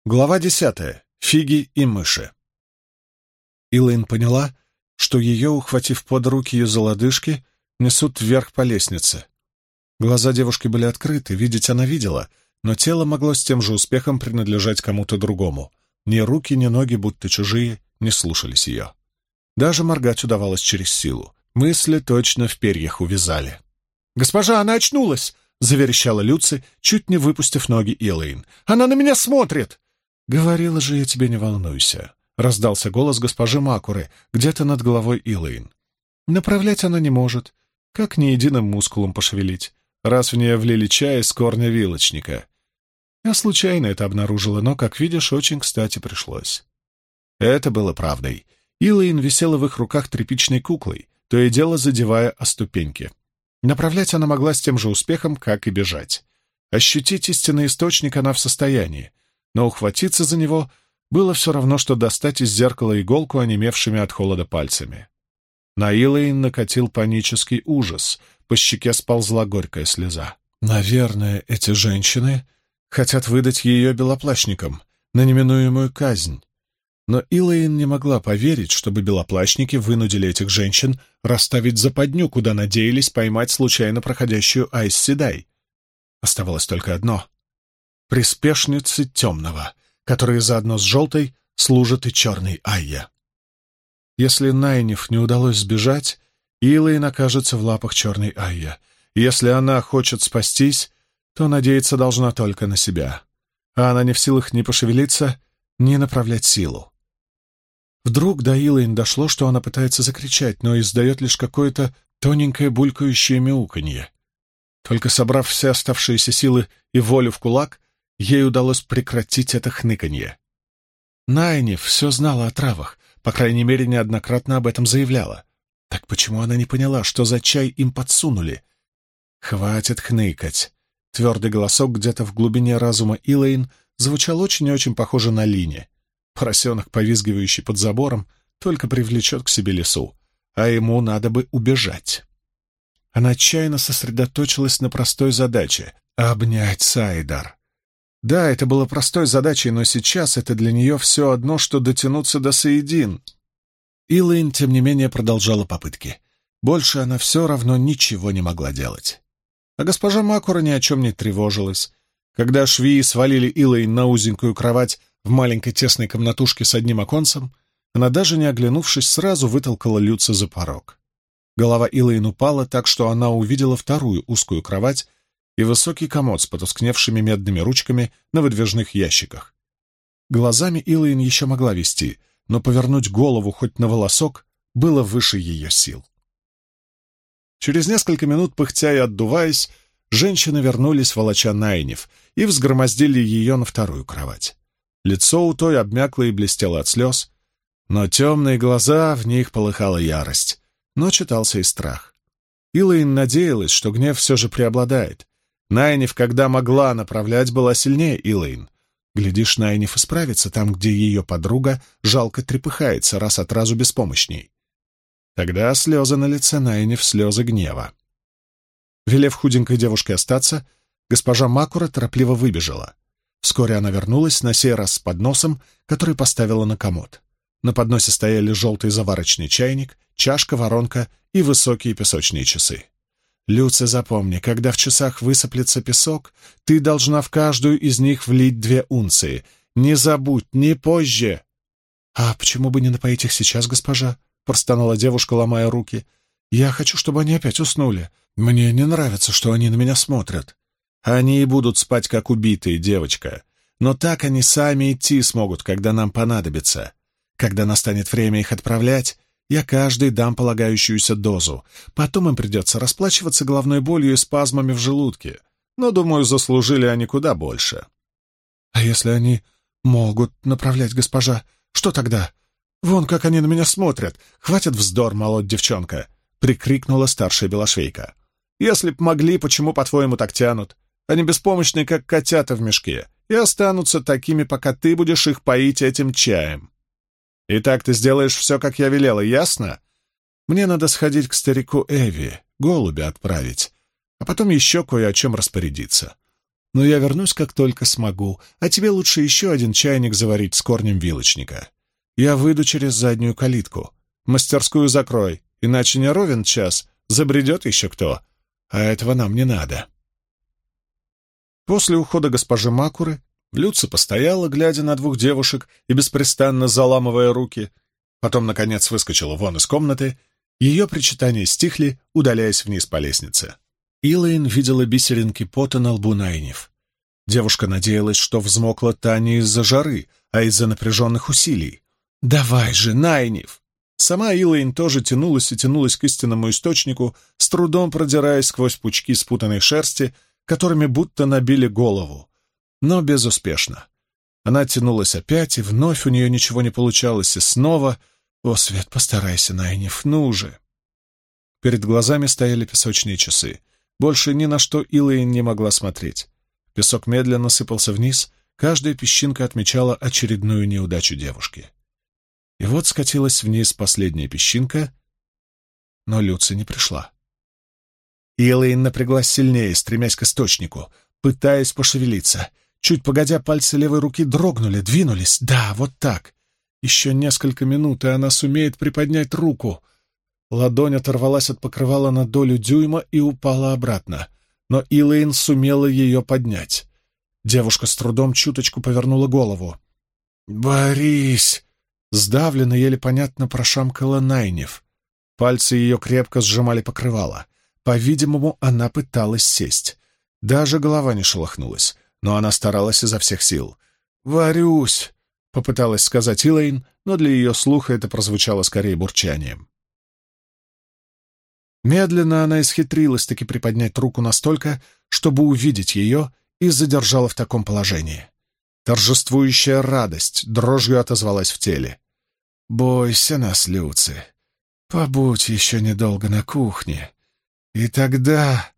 Глава 10. Фиги и мыши. Илэйн поняла, что ее, ухватив под руки ее за лодыжки, несут вверх по лестнице. Глаза девушки были открыты, видеть она видела, но тело могло с тем же успехом принадлежать кому-то другому. Ни руки, ни ноги, будто чужие, не слушались ее. Даже моргать удавалось через силу. Мысли точно в перьях увязали. «Госпожа, она очнулась!» — заверещала Люци, чуть не выпустив ноги Илэйн. «Она на меня смотрит!» «Говорила же я тебе, не волнуйся», — раздался голос госпожи Макуры где-то над головой Илэйн. «Направлять она не может, как ни единым мускулом пошевелить, раз в нее влили чай из корня вилочника. Я случайно это обнаружила, но, как видишь, очень кстати пришлось». Это было правдой. Илэйн висела в их руках тряпичной куклой, то и дело задевая о ступеньки. Направлять она могла с тем же успехом, как и бежать. Ощутить истинный источник она в состоянии, но ухватиться за него было все равно, что достать из зеркала иголку, онемевшими от холода пальцами. На Илэйн накатил панический ужас, по щеке сползла горькая слеза. Наверное, эти женщины хотят выдать ее белоплащникам на неминуемую казнь. Но Илэйн не могла поверить, чтобы белоплащники вынудили этих женщин расставить западню, куда надеялись поймать случайно проходящую Айс Седай. Оставалось только одно — приспешницы темного, которые заодно с желтой служат и черной Айя. Если Найниф не удалось сбежать, Илэйн окажется в лапах черной Айя. Если она хочет спастись, то надеяться должна только на себя. А она не в силах ни пошевелиться, ни направлять силу. Вдруг до Илэйн дошло, что она пытается закричать, но издает лишь какое-то тоненькое булькающее мяуканье. Только собрав все оставшиеся силы и волю в кулак, ей удалось прекратить это хныканье. Найниф все знала о травах, по крайней мере, неоднократно об этом заявляла. Так почему она не поняла, что за чай им подсунули? «Хватит хныкать!» Твердый голосок где-то в глубине разума Илэйн звучал очень и очень похоже на Лине. Поросенок, повизгивающий под забором, только привлечет к себе лису, а ему надо бы убежать. Она отчаянно сосредоточилась на простой задаче — обнять Сайдар. Да, это было простой задачей, но сейчас это для нее все одно, что дотянуться до Саидин. Илэйн, тем не менее, продолжала попытки. Больше она все равно ничего не могла делать. А госпожа Макура ни о чем не тревожилась. Когда швеи свалили Илэйн на узенькую кровать в маленькой тесной комнатушке с одним оконцем, она, даже не оглянувшись, сразу вытолкала Люци за порог. Голова Илэйн упала так, что она увидела вторую узкую кровать и высокий комод с потускневшими медными ручками на выдвижных ящиках. Глазами Илэйн еще могла вести, но повернуть голову хоть на волосок было выше ее сил. Через несколько минут, пыхтя и отдуваясь, женщины вернулись, волоча Найниф, и взгромоздили ее на вторую кровать. Лицо у той обмякло и блестело от слез, но темные глаза, в них полыхала ярость, но читался и страх. Илэйн надеялась, что гнев все же преобладает. Найниф, когда могла направлять, была сильнее Илэйн. Глядишь, Найниф исправится там, где ее подруга жалко трепыхается, раз от разу беспомощней. Тогда слезы на лице Найниф — слезы гнева. Велев худенькой девушке остаться, госпожа Макура торопливо выбежала. Вскоре она вернулась, на сей раз с подносом, который поставила на комод. На подносе стояли желтый заварочный чайник, чашка, воронка и высокие песочные часы. «Люци, запомни, когда в часах высыплется песок, ты должна в каждую из них влить 2 унции. Не забудь, не позже!» «А почему бы не напоить их сейчас, госпожа?» — простонала девушка, ломая руки. «Я хочу, чтобы они опять уснули. Мне не нравится, что они на меня смотрят». «Они и будут спать, как убитые, девочка. Но так они сами идти смогут, когда нам понадобится. Когда настанет время их отправлять, я каждый дам полагающуюся дозу. Потом им придется расплачиваться головной болью и спазмами в желудке. Но, думаю, заслужили они куда больше». «А если они могут направлять, госпожа, что тогда? Вон как они на меня смотрят. Хватит вздор молоть, девчонка!» — прикрикнула старшая белошвейка. «Если б могли, почему, по-твоему, так тянут? Они беспомощны, как котята в мешке, и останутся такими, пока ты будешь их поить этим чаем. Итак, ты сделаешь все, как я велела, ясно? Мне надо сходить к старику Эви, голубя отправить, а потом еще кое о чем распорядиться. но я вернусь, как только смогу, а тебе лучше еще один чайник заварить с корнем вилочника. Я выйду через заднюю калитку. Мастерскую закрой, иначе не ровен час, забредет еще кто, а этого нам не надо». После ухода госпожи Макуры Люци постояла, глядя на двух девушек и беспрестанно заламывая руки, потом, наконец, выскочила вон из комнаты. Ее причитания стихли, удаляясь вниз по лестнице. Илэйн видела бисеринки пота на лбу Найниф. Девушка надеялась, что взмокла та не из-за жары, а из-за напряженных усилий. «Давай же, Найниф!» Сама Илэйн тоже тянулась и тянулась к истинному источнику, с трудом продираясь сквозь пучки спутанной шерсти, которыми будто набили голову. Но безуспешно. Она тянулась опять, и вновь у нее ничего не получалось, и снова... «О, Свет, постарайся, Найниф, ну же!» Перед глазами стояли песочные часы. Больше ни на что Илэйн не могла смотреть. Песок медленно сыпался вниз, каждая песчинка отмечала очередную неудачу девушки. И вот скатилась вниз последняя песчинка, но Люци не пришла. Илэйн напряглась сильнее, стремясь к источнику, пытаясь пошевелиться. Чуть погодя, пальцы левой руки дрогнули, двинулись. Да, вот так. Еще несколько минут, и она сумеет приподнять руку. Ладонь оторвалась от покрывала на долю дюйма и упала обратно. Но Илэйн сумела ее поднять. Девушка с трудом чуточку повернула голову. «Борис!» — сдавленно, еле понятно прошамкала Найниф. Пальцы ее крепко сжимали покрывало. По-видимому, она пыталась сесть. Даже голова не шелохнулась, но она старалась изо всех сил. «Варюсь!» — попыталась сказать Илэйн, но для ее слуха это прозвучало скорее бурчанием. Медленно она исхитрилась-таки приподнять руку настолько, чтобы увидеть ее, и задержала в таком положении. Торжествующая радость дрожью отозвалась в теле. «Бойся нас, Люци. Побудь еще недолго на кухне. И тогда...»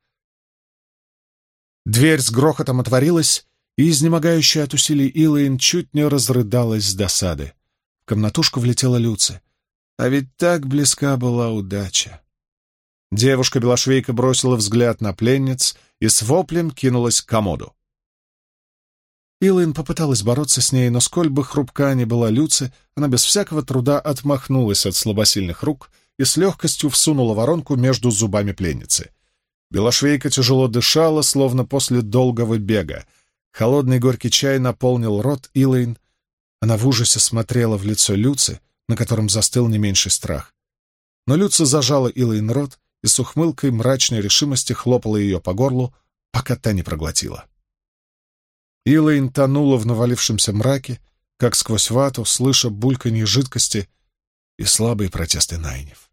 Дверь с грохотом отворилась, и изнемогающая от усилий Илэйн чуть не разрыдалась с досады. В комнатушку влетела Люци. А ведь так близка была удача. Девушка-белошвейка бросила взгляд на пленниц и с воплем кинулась к комоду. Илэйн попыталась бороться с ней, но сколь бы хрупка ни была Люци, она без всякого труда отмахнулась от слабосильных рук и с легкостью всунула воронку между зубами пленницы. Белошвейка тяжело дышала, словно после долгого бега. Холодный горький чай наполнил рот Илэйн. Она в ужасе смотрела в лицо Люци, на котором застыл не меньший страх. Но Люци зажала Илэйн рот и с ухмылкой мрачной решимости хлопала ее по горлу, пока та не проглотила. Илэйн тонула в навалившемся мраке, как сквозь вату, слыша бульканье жидкости и слабые протесты Найниф.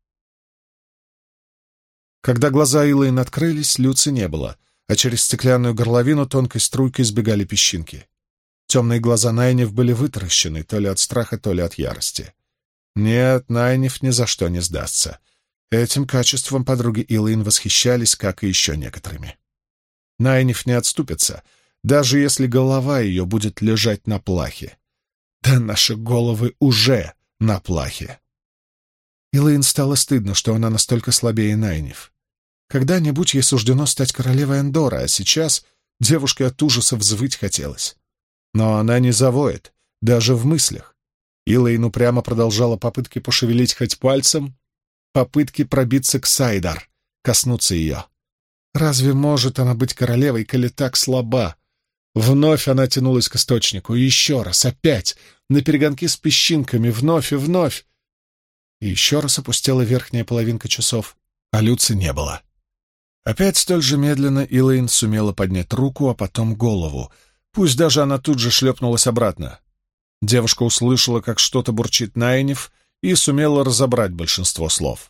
Когда глаза Илэйн открылись, Люци не было, а через стеклянную горловину тонкой струйкой сбегали песчинки. Темные глаза Найниф были вытаращены то ли от страха, то ли от ярости. Нет, Найниф ни за что не сдастся. Этим качеством подруги Илэйн восхищались, как и еще некоторыми. Найниф не отступится, даже если голова ее будет лежать на плахе. Да наши головы уже на плахе. Илэйн стало стыдно, что она настолько слабее Найниф. Когда-нибудь ей суждено стать королевой Эндора, а сейчас девушке от ужаса взвыть хотелось. Но она не завоет, даже в мыслях. Илэйн упрямо продолжала попытки пошевелить хоть пальцем, попытки пробиться к Сайдар, коснуться ее. Разве может она быть королевой, коли так слаба? Вновь она тянулась к источнику, и еще раз, опять, наперегонки с песчинками, вновь и вновь. И еще раз опустела верхняя половинка часов, а Люци не было. Опять столь же медленно Илэйн сумела поднять руку, а потом голову. Пусть даже она тут же шлепнулась обратно. Девушка услышала, как что-то бурчит Найниф, и сумела разобрать большинство слов.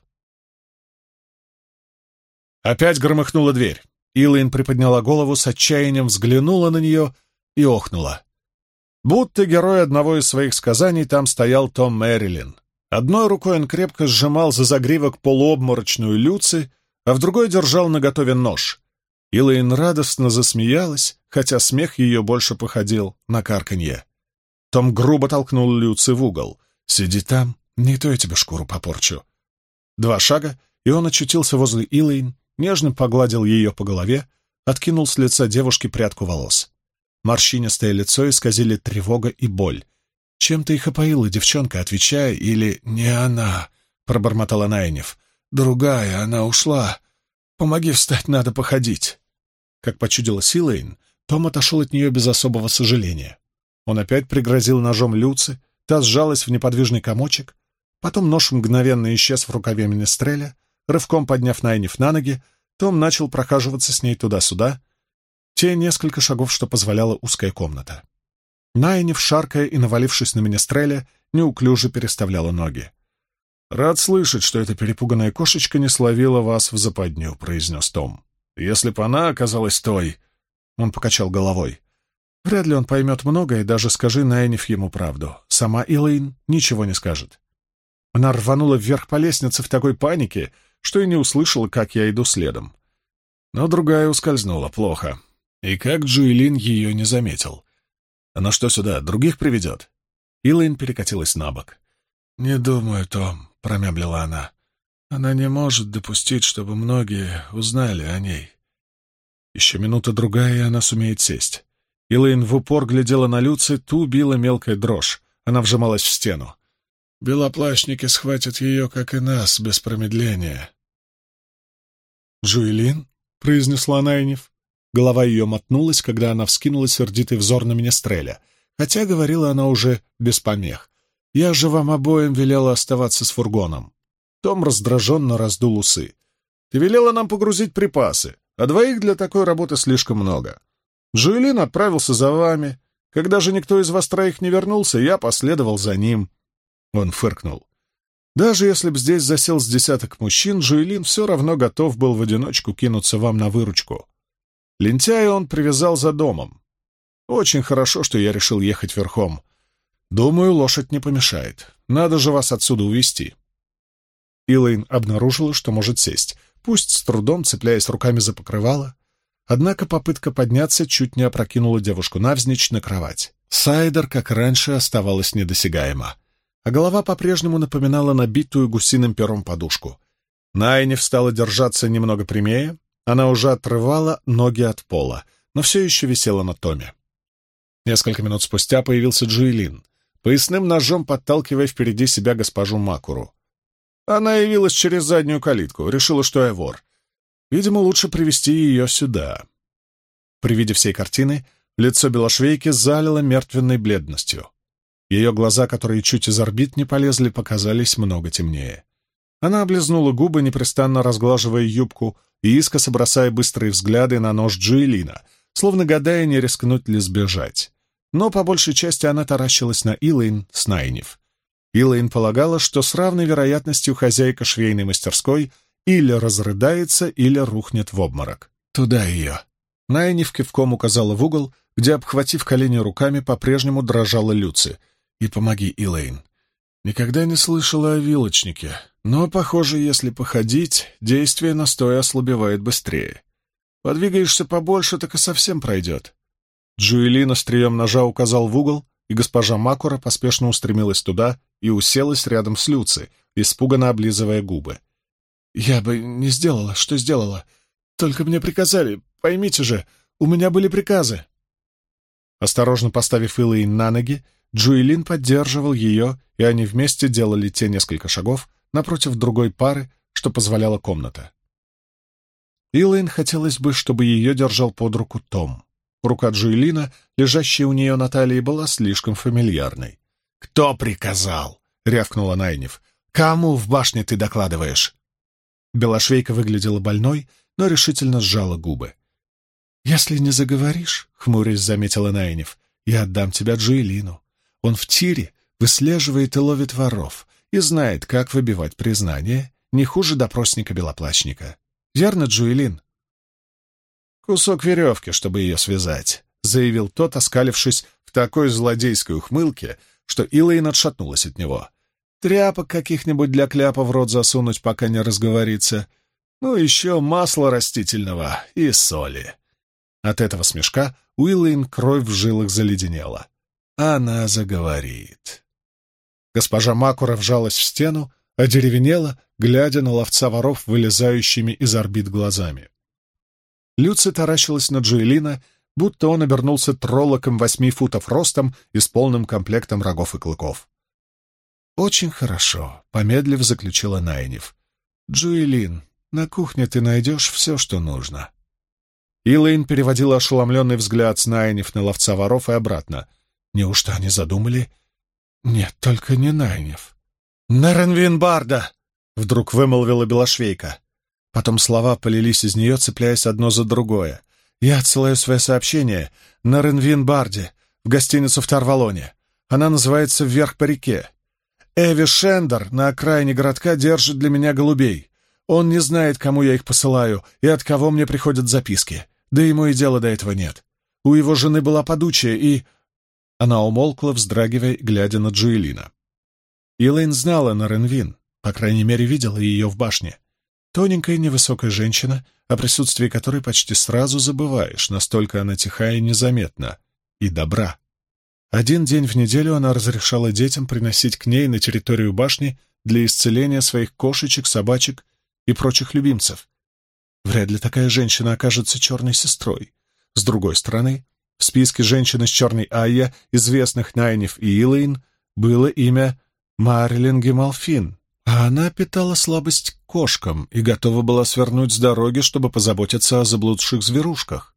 Опять громыхнула дверь. Илэйн приподняла голову, с отчаянием взглянула на нее и охнула. Будто герой одного из своих сказаний там стоял Том Мэрилин. Одной рукой он крепко сжимал за загривок полуобморочную Люци, а в другой держал наготове нож. Илэйн радостно засмеялась, хотя смех ее больше походил на карканье. Том грубо толкнул Люци в угол. «Сиди там, не то я тебе шкуру попорчу». 2 шага, и он очутился возле Илэйн, нежно погладил ее по голове, откинул с лица девушки прядку волос. Морщинистое лицо исказили тревога и боль. «Чем ты их опоила, девчонка, отвечай, или...» «Не она», — пробормотала Найниф. «Другая, она ушла. Помоги встать, надо походить». Как почудилась Илэйн, Том отошел от нее без особого сожаления. Он опять пригрозил ножом Люци, та сжалась в неподвижный комочек, потом нож мгновенно исчез в рукаве Менестреля, рывком подняв Найниф на ноги, Том начал прохаживаться с ней туда-сюда, те несколько шагов, что позволяла узкая комната. Найниф, шаркая и навалившись на Менестреля, неуклюже переставляла ноги. «Рад слышать, что эта перепуганная кошечка не словила вас в западню», — произнес Том. «Если б она оказалась той...» Он покачал головой. «Вряд ли он поймет многое, даже скажи Найниф ему правду. Сама Илэйн ничего не скажет». Она рванула вверх по лестнице в такой панике, что и не услышала, как я иду следом. Но другая ускользнула плохо. И как Джуэлин ее не заметил. Она что сюда, других приведет? Илэйн перекатилась на бок. «Не думаю, Том», — промямлила она. «Она не может допустить, чтобы многие узнали о ней». Еще минута-другая, и она сумеет сесть. Илэйн в упор глядела на Люци, ту била мелкая дрожь. Она вжималась в стену. «Белоплащники схватят ее, как и нас, без промедления». «Джуэлин?» — произнесла Найниф. Голова ее мотнулась, когда она вскинула сердитый взор на Менестреля, хотя говорила она уже без помех. «Я же вам обоим велела оставаться с фургоном». Том раздраженно раздул усы. «Ты велела нам погрузить припасы, а двоих для такой работы слишком много. Джуэлин отправился за вами. Когда же никто из вас троих не вернулся, я последовал за ним». Он фыркнул. «Даже если б здесь засел с десяток мужчин, Джуэлин все равно готов был в одиночку кинуться вам на выручку. Лентяя он привязал за домом. Очень хорошо, что я решил ехать верхом. Думаю, лошадь не помешает. Надо же вас отсюда увезти». Илэйн обнаружила, что может сесть, пусть с трудом, цепляясь руками за покрывало. Однако попытка подняться чуть не опрокинула девушку навзничь на кровать. Сайдер, как раньше, оставалась недосягаема, а голова по-прежнему напоминала набитую гусиным пером подушку. Найниф стала держаться немного прямее, она уже отрывала ноги от пола, но все еще висела на Томе. Несколько минут спустя появился Джуэлин, поясным ножом подталкивая впереди себя госпожу Макуру. Она явилась через заднюю калитку, решила, что я вор. Видимо, лучше привести ее сюда. При виде всей картины лицо белошвейки залило мертвенной бледностью. Ее глаза, которые чуть из орбит не полезли, показались много темнее. Она облизнула губы, непрестанно разглаживая юбку и искоса бросая быстрые взгляды на нож Джуэлина, словно гадая, не рискнуть ли сбежать. Но по большей части она таращилась на Илэйн с Найниф. Илэйн полагала, что с равной вероятностью хозяйка швейной мастерской или разрыдается, или рухнет в обморок. «Туда ее!» Найниф кивком указала в угол, где, обхватив колени руками, по-прежнему дрожала Люци. «И помоги, Илэйн. Никогда не слышала о вилочнике, но, похоже, если походить, действие настоя ослабевает быстрее. Подвигаешься побольше, так и совсем пройдет». Джуэлин острием ножа указал в угол, и госпожа Макура поспешно устремилась туда и уселась рядом с Люци, испуганно облизывая губы. «Я бы не сделала, что сделала. Только мне приказали, поймите же, у меня были приказы». Осторожно поставив Илэйн на ноги, Джуэлин поддерживал ее, и они вместе делали те несколько шагов напротив другой пары, что позволяла комната. Илэйн хотелось бы, чтобы ее держал под руку Том. Рука Джуэлина, лежащая у нее на талии, была слишком фамильярной. «Кто приказал?» — рявкнула Найниф. «Кому в башне ты докладываешь?» Белошвейка выглядела больной, но решительно сжала губы. «Если не заговоришь, — хмурясь заметила Найниф, — я отдам тебя Джуэлину. Он в тире выслеживает и ловит воров и знает, как выбивать признание, не хуже допросника-белоплащника. Верно, Джуэлин?» «Кусок веревки, чтобы ее связать», — заявил тот, оскалившись в такой злодейской ухмылке, что Илэйн отшатнулась от него. «Тряпок каких-нибудь для кляпа в рот засунуть, пока не разговорится. Ну, еще масла растительного и соли». От этого смешка у Илэйн кровь в жилах заледенела. Она заговорит. Госпожа Макура вжалась в стену, одеревенела, глядя на ловца воров, вылезающими из орбит глазами. Люци таращилась на Джоэлина, будто он обернулся троллоком 8 футов ростом и с полным комплектом рогов и клыков. «Очень хорошо», — помедлив заключила Найниф. «Джоэлин, на кухне ты найдешь все, что нужно». Илэйн переводила ошеломленный взгляд с Найниф на ловца воров и обратно. Неужто они задумали? Нет, только не Найниф. «Наренвин Барда!» — вдруг вымолвила Белошвейка. Потом слова полились из нее, цепляясь одно за другое. «Я отсылаю свое сообщение Наренвин Барде в гостиницу в Тарвалоне. Она называется «Вверх по реке». Эви Шендер на окраине городка держит для меня голубей. Он не знает, кому я их посылаю и от кого мне приходят записки. Да ему и дела до этого нет. У его жены была подучая, и...» Она умолкла, вздрагивая, глядя на Джоэлина. Илэйн знала Наренвин, по крайней мере, видела ее в башне. Тоненькая невысокая женщина, о присутствии которой почти сразу забываешь, настолько она тиха и незаметна, и добра. Один день в неделю она разрешала детям приносить к ней на территорию башни для исцеления своих кошечек, собачек и прочих любимцев. Вряд ли такая женщина окажется черной сестрой. С другой стороны, в списке женщин из черной Айя, известных Найниф и Илэйн, было имя Марлин Гемалфин, а она питала слабость к кошкам и готова была свернуть с дороги, чтобы позаботиться о заблудших зверушках.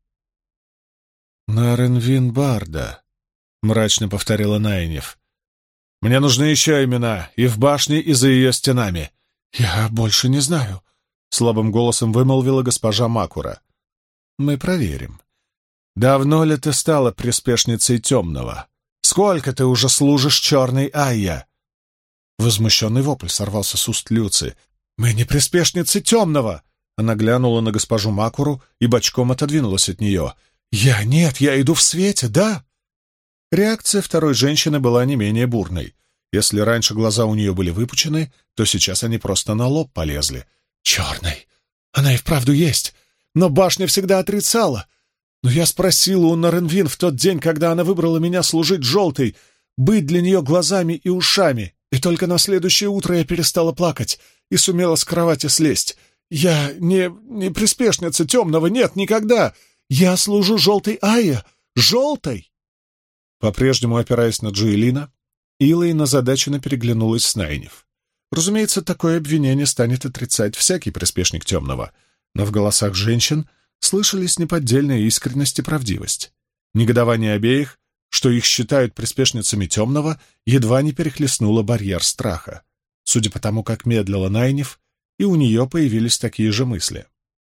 «Наренвин Барда», — мрачно повторила Найниф. «Мне нужны еще имена, и в башне, и за ее стенами». «Я больше не знаю», — слабым голосом вымолвила госпожа Макура. «Мы проверим. Давно ли ты стала приспешницей темного? Сколько ты уже служишь черной Айя?» Возмущенный вопль сорвался с уст Люци. «Мы не приспешницы темного!» Она глянула на госпожу Макуру и бочком отодвинулась от нее. «Я иду в свете, да?» Реакция второй женщины была не менее бурной. Если раньше глаза у нее были выпучены, то сейчас они просто на лоб полезли. «Черный! Она и вправду есть! Но башня всегда отрицала! Но я спросила у Наренвин в тот день, когда она выбрала меня служить желтой, быть для нее глазами и ушами, и только на следующее утро я перестала плакать и сумела с кровати слезть. Я не приспешница темного, нет, никогда! Я служу желтой Айя! Желтой!» По-прежнему опираясь на Джоэлина, Илэйн озадаченно переглянулась с Найниф. Разумеется, такое обвинение станет отрицать всякий приспешник темного, но в голосах женщин слышались неподдельная искренность и правдивость. Негодование обеих, что их считают приспешницами темного, едва не перехлестнуло барьер страха. Судя по тому, как медлила Найниф, и у нее появились такие же мысли.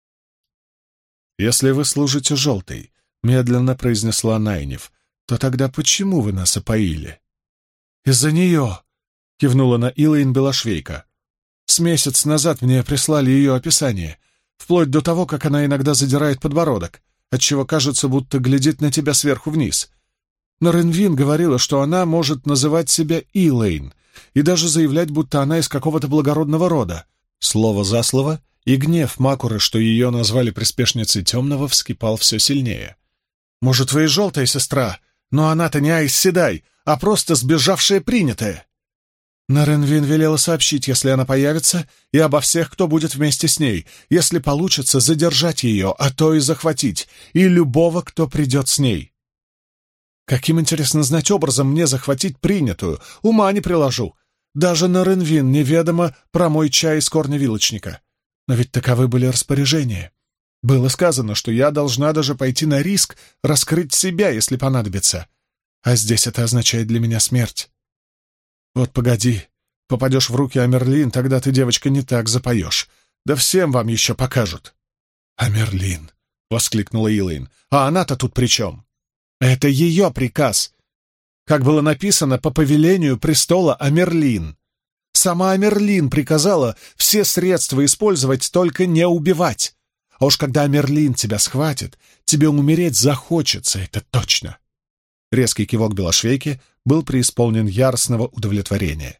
«Если вы служите желтой», — медленно произнесла Найниф, — «то тогда почему вы нас опоили?» «Из-за нее», — кивнула на Илэйн Белошвейка. «С месяц назад мне прислали ее описание, вплоть до того, как она иногда задирает подбородок, отчего кажется, будто глядит на тебя сверху вниз. Наренвин говорила, что она может называть себя Илэйн и даже заявлять, будто она из какого-то благородного рода. Слово за слово, и гнев Макуры, что ее назвали приспешницей темного, вскипал все сильнее. «Может, вы и желтая сестра, но она-то не Айс Седай, а просто сбежавшая принятая». Наренвин велела сообщить, если она появится, и обо всех, кто будет вместе с ней, если получится задержать ее, а то и захватить, и любого, кто придет с ней. Каким, интересно знать, образом мне захватить принятую? Ума не приложу. Даже Наренвин неведомо про мой чай из корня вилочника. Но ведь таковы были распоряжения. Было сказано, что я должна даже пойти на риск раскрыть себя, если понадобится. А здесь это означает для меня смерть. Вот погоди, попадешь в руки Амерлин, тогда ты, девочка, не так запоешь. Да всем вам еще покажут. «Амерлин!» — воскликнула Илэйн. «А она-то тут при чем?» «Это ее приказ. Как было написано, по повелению престола Амерлин. Сама Амерлин приказала все средства использовать, только не убивать. А уж когда Амерлин тебя схватит, тебе умереть захочется, это точно». Резкий кивок Белошвейки был преисполнен яростного удовлетворения.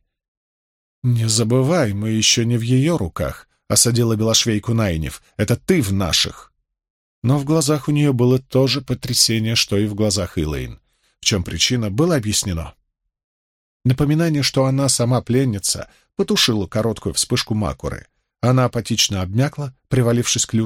«Не забывай, мы еще не в ее руках», — осадила Белошвейку Найниф. «Это ты в наших». Но в глазах у нее было то же потрясение, что и в глазах Илэйн. В чем причина, было объяснено. Напоминание, что она сама пленница, потушило короткую вспышку Макуры. Она апатично обмякла, привалившись к Люци,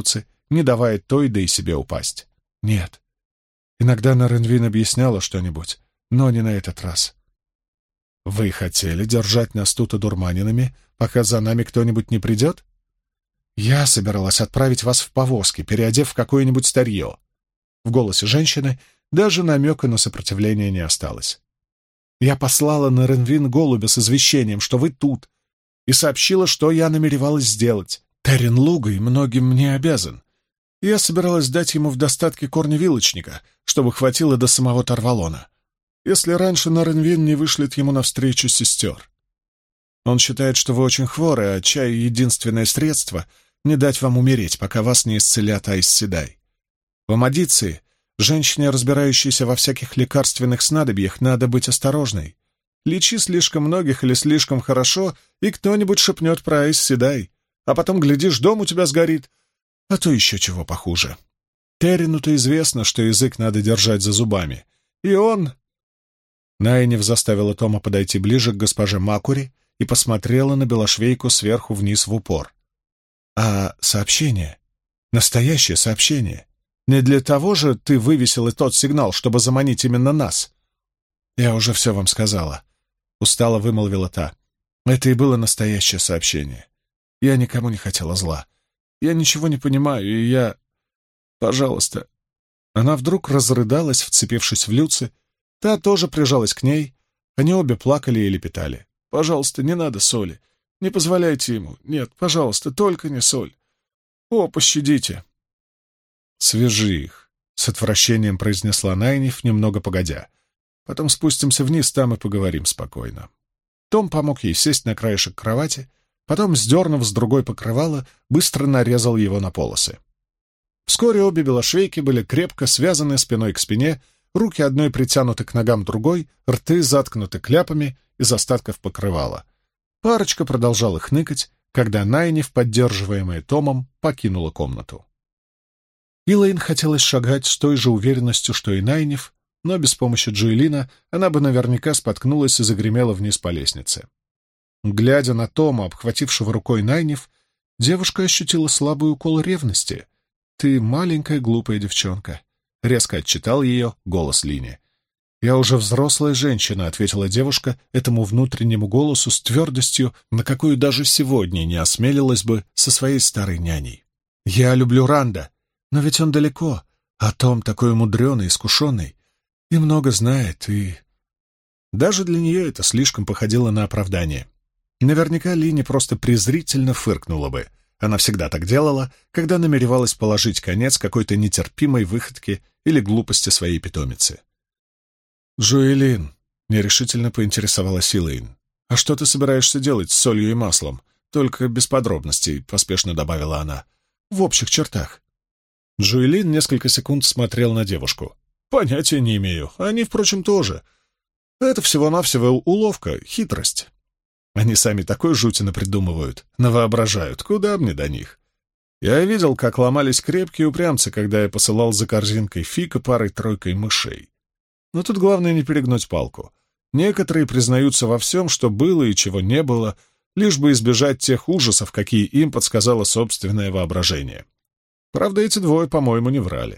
не давая той да и себе упасть. Нет. Иногда Наренвин объясняла что-нибудь, но не на этот раз. Вы хотели держать нас тут одурманенными, пока за нами кто-нибудь не придет? Я собиралась отправить вас в повозке, переодев в какое-нибудь старье. В голосе женщины даже намека на сопротивление не осталось. Я послала на Ренвин голубя с извещением, что вы тут, и сообщила, что я намеревалась сделать. Террин Лугой многим мне обязан. Я собиралась дать ему в достатке корня вилочника, чтобы хватило до самого Тарвалона, если раньше Наренвин не вышлет ему навстречу сестер. Он считает, что вы очень хворы, а чай — единственное средство не дать вам умереть, пока вас не исцелят Айс Седай. В Амадиции, женщине, разбирающейся во всяких лекарственных снадобьях, надо быть осторожной. Лечи слишком многих или слишком хорошо, и кто-нибудь шепнет про Айс Седай, а потом, глядишь, дом у тебя сгорит, а то еще чего похуже. Террину-то известно, что язык надо держать за зубами, и он... Найниф заставила Тома подойти ближе к госпоже Макури и посмотрела на Белошвейку сверху вниз в упор. «А сообщение? Настоящее сообщение? Не для того же ты вывесила тот сигнал, чтобы заманить именно нас?» «Я уже все вам сказала», — устало вымолвила та. «Это и было настоящее сообщение. Я никому не хотела зла. Я ничего не понимаю, и я... Пожалуйста». Она вдруг разрыдалась, вцепившись в Люци. Та тоже прижалась к ней. Они обе плакали и лепетали. «Пожалуйста, не надо соли. Не позволяйте ему. Нет, пожалуйста, только не соль. О, пощадите!» «Свяжи их», — с отвращением произнесла Найниф, немного погодя. «Потом спустимся вниз, там и поговорим спокойно». Том помог ей сесть на краешек кровати, потом, сдернув с другой покрывала, быстро нарезал его на полосы. Вскоре обе белошвейки были крепко связаны спиной к спине, руки одной притянуты к ногам другой, рты заткнуты кляпами из остатков покрывала. Парочка продолжала хныкать, когда Найниф, поддерживаемая Томом, покинула комнату. Илэйн хотелось шагать с той же уверенностью, что и Найниф, но без помощи Джоэлина она бы наверняка споткнулась и загремела вниз по лестнице. Глядя на Тома, обхватившего рукой Найниф, девушка ощутила слабый укол ревности. «Ты маленькая глупая девчонка», — резко отчитал ее голос Лини. «Я уже взрослая женщина», — ответила девушка этому внутреннему голосу с твердостью, на какую даже сегодня не осмелилась бы со своей старой няней. «Я люблю Ранда, но ведь он далеко, а Том такой умудренный, искушенный, и много знает, и...» Даже для нее это слишком походило на оправдание. Наверняка Лини просто презрительно фыркнула бы. Она всегда так делала, когда намеревалась положить конец какой-то нетерпимой выходке или глупости своей питомицы. «Джоэлин», — нерешительно поинтересовалась Илэйн, — «а что ты собираешься делать с солью и маслом? Только без подробностей», — поспешно добавила она. «В общих чертах». Джоэлин несколько секунд смотрел на девушку. «Понятия не имею. Они, впрочем, тоже. Это всего-навсего уловка, хитрость. Они сами такой жути напридумывают, навоображают. Куда мне до них? Я видел, как ломались крепкие упрямцы, когда я посылал за корзинкой фика парой-тройкой мышей. Но тут главное не перегнуть палку. Некоторые признаются во всем, что было и чего не было, лишь бы избежать тех ужасов, какие им подсказало собственное воображение. Правда, эти двое, по-моему, не врали.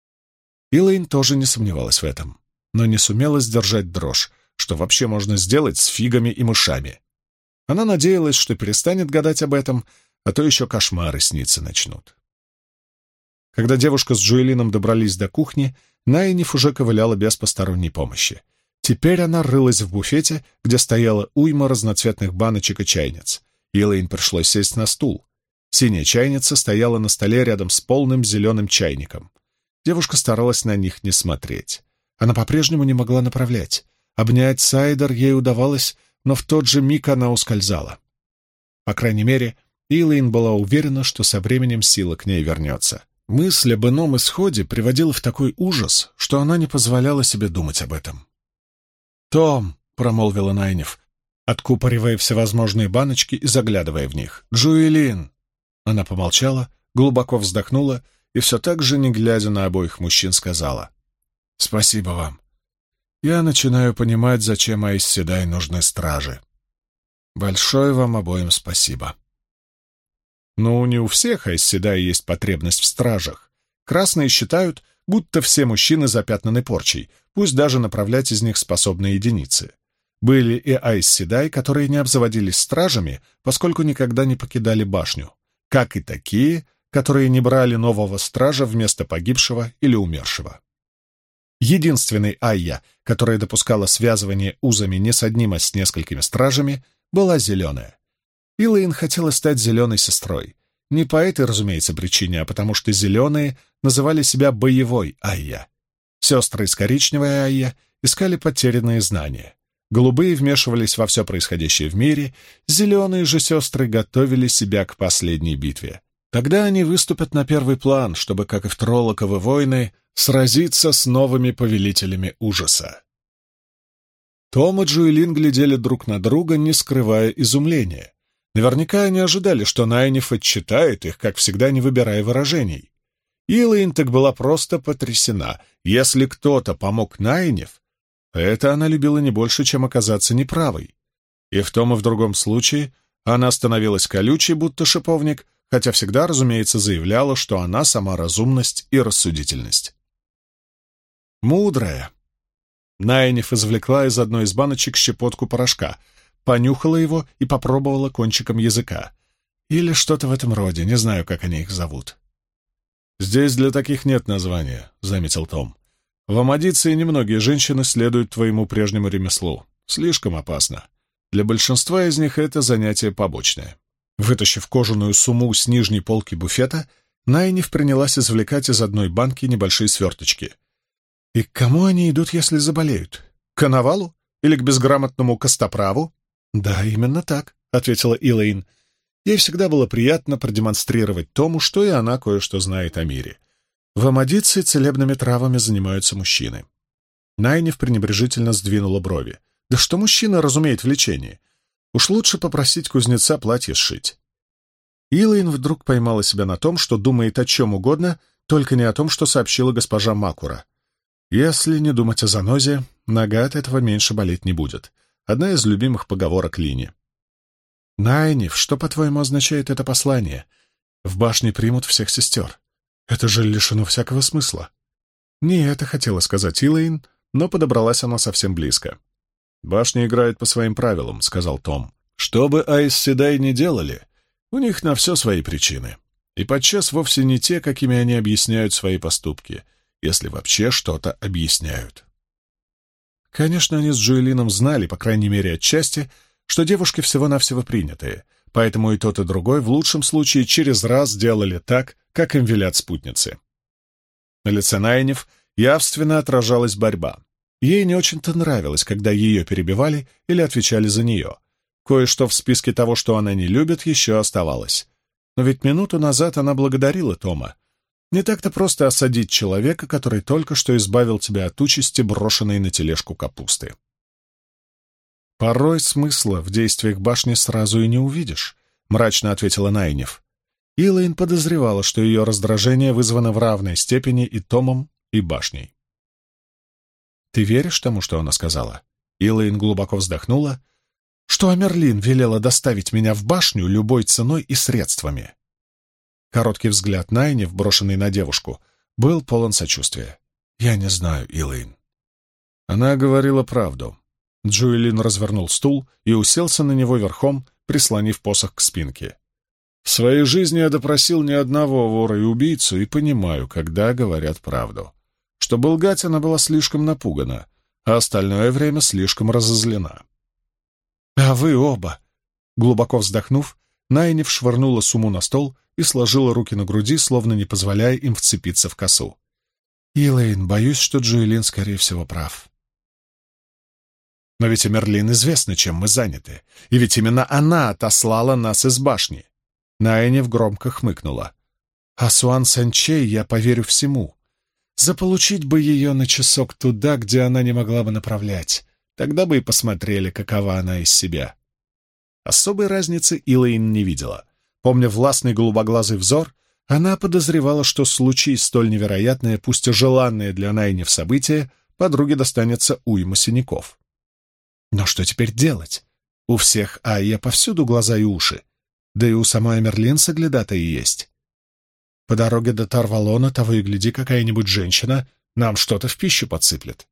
Илэйн тоже не сомневалась в этом, но не сумела сдержать дрожь, что вообще можно сделать с фигами и мышами. Она надеялась, что перестанет гадать об этом, а то еще кошмары сниться начнут. Когда девушка с Джоэлином добрались до кухни, Найниф уже ковыляла без посторонней помощи. Теперь она рылась в буфете, где стояла уйма разноцветных баночек и чайниц. Илэйн пришлось сесть на стул. Синяя чайница стояла на столе рядом с полным зеленым чайником. Девушка старалась на них не смотреть. Она по-прежнему не могла направлять. Обнять Сайдер ей удавалось, но в тот же миг она ускользала. По крайней мере, Илэйн была уверена, что со временем сила к ней вернется. Мысль об ином исходе приводила в такой ужас, что она не позволяла себе думать об этом. «Том», — промолвила Найниф, откупоривая всевозможные баночки и заглядывая в них. «Джоэлин!» Она помолчала, глубоко вздохнула и все так же, не глядя на обоих мужчин, сказала: «Спасибо вам. Я начинаю понимать, зачем Айс Седай нужны стражи. Большое вам обоим спасибо». Ну, не у всех Айсседай есть потребность в стражах. Красные считают, будто все мужчины запятнаны порчей, пусть даже направлять из них способны единицы. Были и Айсседай, которые не обзаводились стражами, поскольку никогда не покидали башню, как и такие, которые не брали нового стража вместо погибшего или умершего. Единственной Айя, которая допускала связывание узами не с одним, а с несколькими стражами, была зеленая. Илэйн хотела стать зеленой сестрой. Не по этой, разумеется, причине, а потому что зеленые называли себя боевой Айя. Сестры из коричневой Айя искали потерянные знания. Голубые вмешивались во все происходящее в мире, зеленые же сестры готовили себя к последней битве. Тогда они выступят на первый план, чтобы, как и в Троллоковы войны, сразиться с новыми повелителями ужаса. Том и Джуэлин глядели друг на друга, не скрывая изумления. Наверняка они ожидали, что Найниф отчитает их, как всегда, не выбирая выражений. Илэйн так была просто потрясена. Если кто-то помог Найниф, это она любила не больше, чем оказаться неправой. И в том и в другом случае она становилась колючей, будто шиповник, хотя всегда, разумеется, заявляла, что она сама разумность и рассудительность. Мудрая. Найниф извлекла из одной из баночек щепотку порошка, понюхала его и попробовала кончиком языка. Или что-то в этом роде, не знаю, как они их зовут. «Здесь для таких нет названия», — заметил Том. «В Амадиции немногие женщины следуют твоему прежнему ремеслу. Слишком опасно. Для большинства из них это занятие побочное». Вытащив кожаную сумму с нижней полки буфета, Найниф принялась извлекать из одной банки небольшие сверточки. «И к кому они идут, если заболеют? К Коновалу? Или к безграмотному костоправу?» «Да, именно так», — ответила Илэйн. Ей всегда было приятно продемонстрировать Тому, что и она кое-что знает о мире. В Амадиции целебными травами занимаются мужчины. Найниф пренебрежительно сдвинула брови. «Да что мужчина разумеет в лечении? Уж лучше попросить кузнеца платье сшить». Илэйн вдруг поймала себя на том, что думает о чем угодно, только не о том, что сообщила госпожа Макура. Если не думать о занозе, нога от этого меньше болеть не будет. Одна из любимых поговорок Лини. «Найниф, что, по-твоему, означает это послание? В башне примут всех сестер. Это же лишено всякого смысла». Не это хотела сказать Илэйн, но подобралась она совсем близко. «Башня играет по своим правилам», — сказал Том. «Что бы Айсседай ни делали, у них на все свои причины. И подчас вовсе не те, какими они объясняют свои поступки, если вообще что-то объясняют». Конечно, они с Джуэлином знали, по крайней мере отчасти, что девушки всего-навсего принятые, поэтому и тот, и другой в лучшем случае через раз делали так, как им велят спутницы. На лице Найниф явственно отражалась борьба. Ей не очень-то нравилось, когда ее перебивали или отвечали за нее. Кое-что в списке того, что она не любит, еще оставалось. Но ведь минуту назад она благодарила Тома. Не так-то просто осадить человека, который только что избавил тебя от участи, брошенной на тележку капусты. «Порой смысла в действиях башни сразу и не увидишь», — мрачно ответила Найниф. Илэйн подозревала, что ее раздражение вызвано в равной степени и Томом, и башней. «Ты веришь тому, что она сказала?» Илэйн глубоко вздохнула. «Что Амерлин велела доставить меня в башню любой ценой и средствами?» Короткий взгляд Найниф, брошенный на девушку, был полон сочувствия. «Я не знаю, Илэйн». Она говорила правду. Джуэлин развернул стул и уселся на него верхом, прислонив посох к спинке. «В своей жизни я допросил ни одного вора и убийцу и понимаю, когда говорят правду. Чтобы лгать, она была слишком напугана, а остальное время слишком разозлена». «А вы оба!» Глубоко вздохнув, Найниф швырнула сумму на стол и сложила руки на груди, словно не позволяя им вцепиться в косу. «Илэйн, боюсь, что Джуэлин, скорее всего, прав». «Но ведь Амерлин известно, чем мы заняты, и ведь именно она отослала нас из башни». Найниф громко хмыкнула. «А Суан Санчей я поверю всему. Заполучить бы ее на часок туда, где она не могла бы направлять, тогда бы и посмотрели, какова она из себя». Особой разницы Илэйн не видела. Помня властный голубоглазый взор, она подозревала, что случись столь невероятное, пусть и желанное для Найниф событие, подруге достанется уйма синяков. Но что теперь делать? У всех Айя повсюду глаза и уши. Да и у самой Амерлин соглядатаи есть. По дороге до Тарвалона, того и гляди, какая-нибудь женщина нам что-то в пищу подсыплет.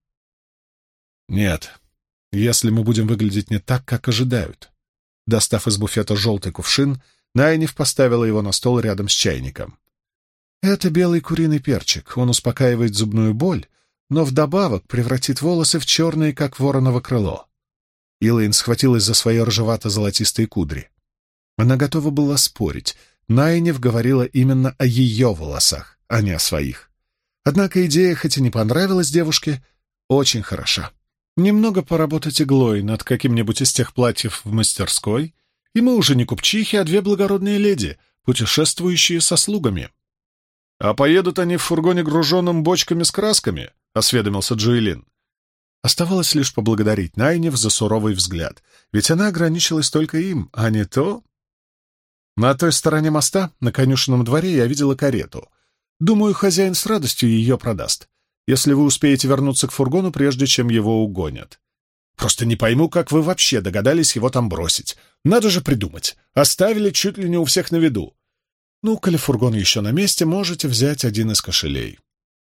Нет, если мы будем выглядеть не так, как ожидают. Достав из буфета желтый кувшин, Найниф поставила его на стол рядом с чайником. Это белый куриный перчик, он успокаивает зубную боль, но вдобавок превратит волосы в черные, как вороново крыло. Илэйн схватилась за свои рыжевато-золотистые кудри. Она готова была спорить. Найниф говорила именно о ее волосах, а не о своих. Однако идея, хоть и не понравилась девушке, очень хороша. Немного поработать иглой над каким-нибудь из тех платьев в мастерской, и мы уже не купчихи, а две благородные леди, путешествующие со слугами. — А поедут они в фургоне, груженном бочками с красками? — осведомился Джоэлин. Оставалось лишь поблагодарить Найниф за суровый взгляд, ведь она ограничилась только им, а не то... На той стороне моста, на конюшенном дворе, я видела карету. Думаю, хозяин с радостью ее продаст, если вы успеете вернуться к фургону, прежде чем его угонят. Просто не пойму, как вы вообще догадались его там бросить. Надо же придумать. Оставили чуть ли не у всех на виду. Ну, коли фургон еще на месте, можете взять один из кошелей.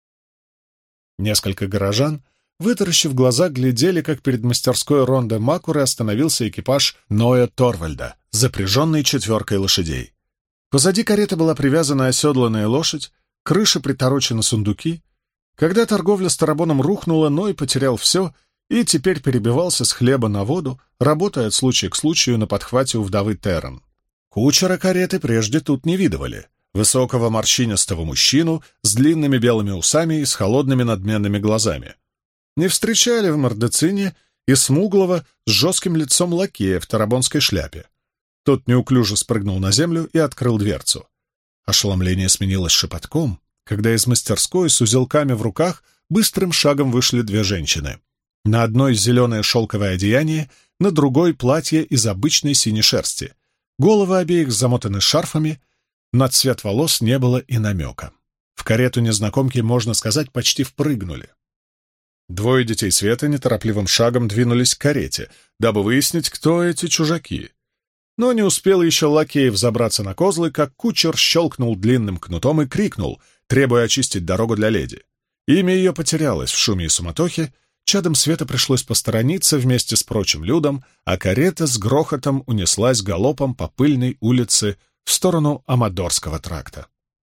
Несколько горожан, вытаращив глаза, глядели, как перед мастерской Ронде Макуры остановился экипаж Ноя Торвальда, запряженный 4 лошадей. Позади кареты была привязана оседланная лошадь, крыша приторочена сундуки. Когда торговля с Тарабоном рухнула, Ной потерял все и теперь перебивался с хлеба на воду, работая от случая к случаю на подхвате у вдовы Террен. Кучера кареты прежде тут не видывали. Высокого морщинистого мужчину с длинными белыми усами и с холодными надменными глазами. Не встречали в Мордецине и смуглого с жестким лицом лакея в тарабонской шляпе. Тот неуклюже спрыгнул на землю и открыл дверцу. Ошеломление сменилось шепотком, когда из мастерской с узелками в руках быстрым шагом вышли две женщины. На одной зеленое шелковое одеяние, на другой платье из обычной синей шерсти. Головы обеих замотаны шарфами, на цвет волос не было и намека. В карету незнакомки, можно сказать, почти впрыгнули. Двое детей Света неторопливым шагом двинулись к карете, дабы выяснить, кто эти чужаки. Но не успел еще лакей взобраться на козлы, как кучер щелкнул длинным кнутом и крикнул, требуя очистить дорогу для леди. Имя ее потерялось в шуме и суматохе, чадом Света пришлось посторониться вместе с прочим людом, а карета с грохотом унеслась галопом по пыльной улице в сторону Амадорского тракта.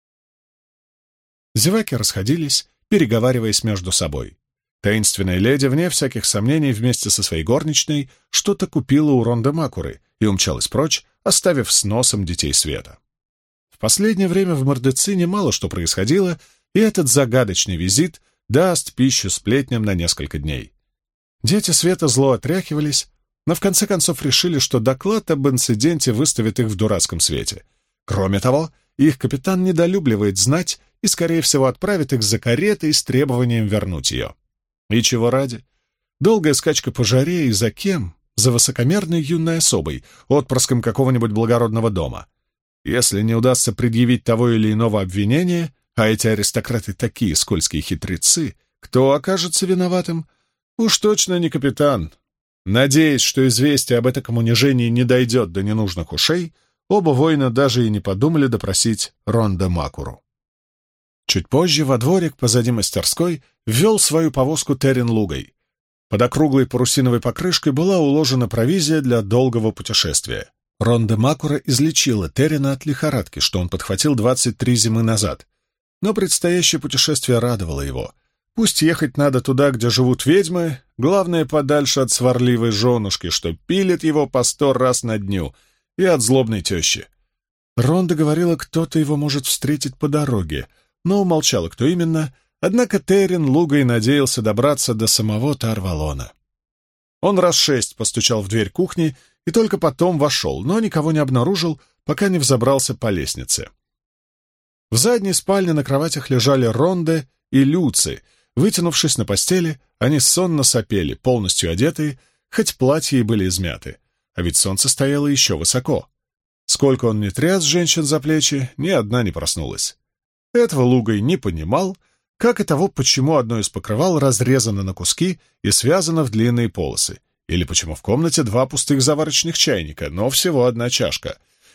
Зеваки расходились, переговариваясь между собой. Таинственная леди, вне всяких сомнений, вместе со своей горничной что-то купила у Ронде Макуры и умчалась прочь, оставив с носом детей Света. В последнее время в Мордецине мало что происходило, и этот загадочный визит даст пищу сплетням на несколько дней. Дети Света зло отряхивались, но в конце концов решили, что доклад об инциденте выставит их в дурацком свете. Кроме того, их капитан недолюбливает знать и, скорее всего, отправит их за каретой с требованием вернуть ее. И чего ради? Долгая скачка по жаре и за кем? За высокомерной юной особой, отпрыском какого-нибудь благородного дома. Если не удастся предъявить того или иного обвинения, а эти аристократы такие скользкие хитрецы, кто окажется виноватым? Уж точно не капитан. Надеясь, что известие об этом унижении не дойдет до ненужных ушей, оба воина даже и не подумали допросить Ронде Макуру. Чуть позже во дворик позади мастерской ввел свою повозку Террен Лугой. Под округлой парусиновой покрышкой была уложена провизия для долгого путешествия. Ронде Макура излечила Террена от лихорадки, что он подхватил 23 зимы назад. Но предстоящее путешествие радовало его. Пусть ехать надо туда, где живут ведьмы, главное, подальше от сварливой женушки, что пилит его по 100 раз на дню, и от злобной тещи. Ронда говорила, кто-то его может встретить по дороге, но умолчала, кто именно, однако Террен Лугой надеялся добраться до самого Тарвалона. Он раз 6 постучал в дверь кухни и только потом вошел, но никого не обнаружил, пока не взобрался по лестнице. В задней спальне на кроватях лежали Ронде и Люци. Вытянувшись на постели, они сонно сопели, полностью одетые, хоть платья и были измяты. А ведь солнце стояло еще высоко. Сколько он ни тряс женщин за плечи, ни одна не проснулась. Этого Лугой не понимал, как и того, почему одно из покрывал разрезано на куски и связано в длинные полосы, или почему в комнате 2 пустых заварочных чайника, но всего 1 чашка.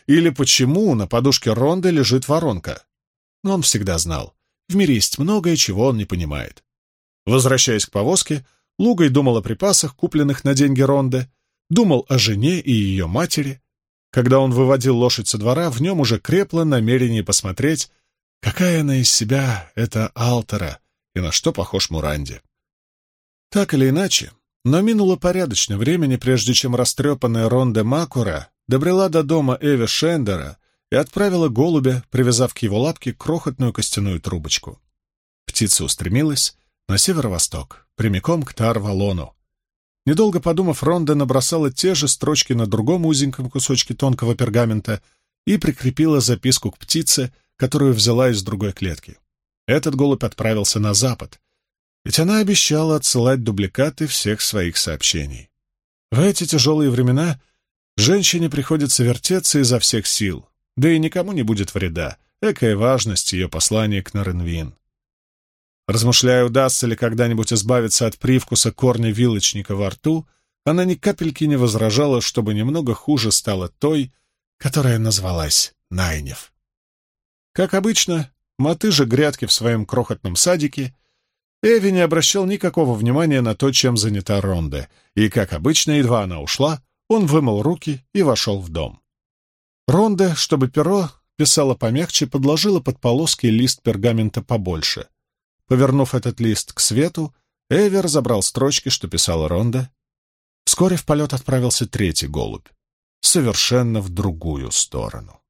или почему на подушке Ронды лежит воронка. Но он всегда знал, в мире есть многое, чего он не понимает. Возвращаясь к повозке, Лугой думал о припасах, купленных на деньги Ронды, думал о жене и ее матери. Когда он выводил лошадь со двора, в нем уже крепло намерение посмотреть, какая она из себя эта Алтера и на что похож Муранди. Так или иначе, но минуло порядочно времени, прежде чем растрепанная Ронда Макура добрела до дома Эви Шендера и отправила голубя, привязав к его лапке крохотную костяную трубочку. Птица устремилась на северо-восток, прямиком к Тар-Валону. Недолго подумав, Ронда набросала те же строчки на другом узеньком кусочке тонкого пергамента и прикрепила записку к птице, которую взяла из другой клетки. Этот голубь отправился на запад, ведь она обещала отсылать дубликаты всех своих сообщений. В эти тяжелые времена женщине приходится вертеться изо всех сил, да и никому не будет вреда, экая важность ее послания к Наренвин. Размышляя, удастся ли когда-нибудь избавиться от привкуса корня вилочника во рту, она ни капельки не возражала, чтобы немного хуже стало той, которая назвалась Найнев. Как обычно, мотыжа грядки в своем крохотном садике, Эви не обращал никакого внимания на то, чем занята Ронда, и, как обычно, едва она ушла, он вымыл руки и вошел в дом. Ронда, чтобы перо писала помягче, подложила под полоски лист пергамента побольше. Повернув этот лист к свету, Эви разобрал строчки, что писала Ронда. Вскоре в полет отправился третий голубь, совершенно в другую сторону.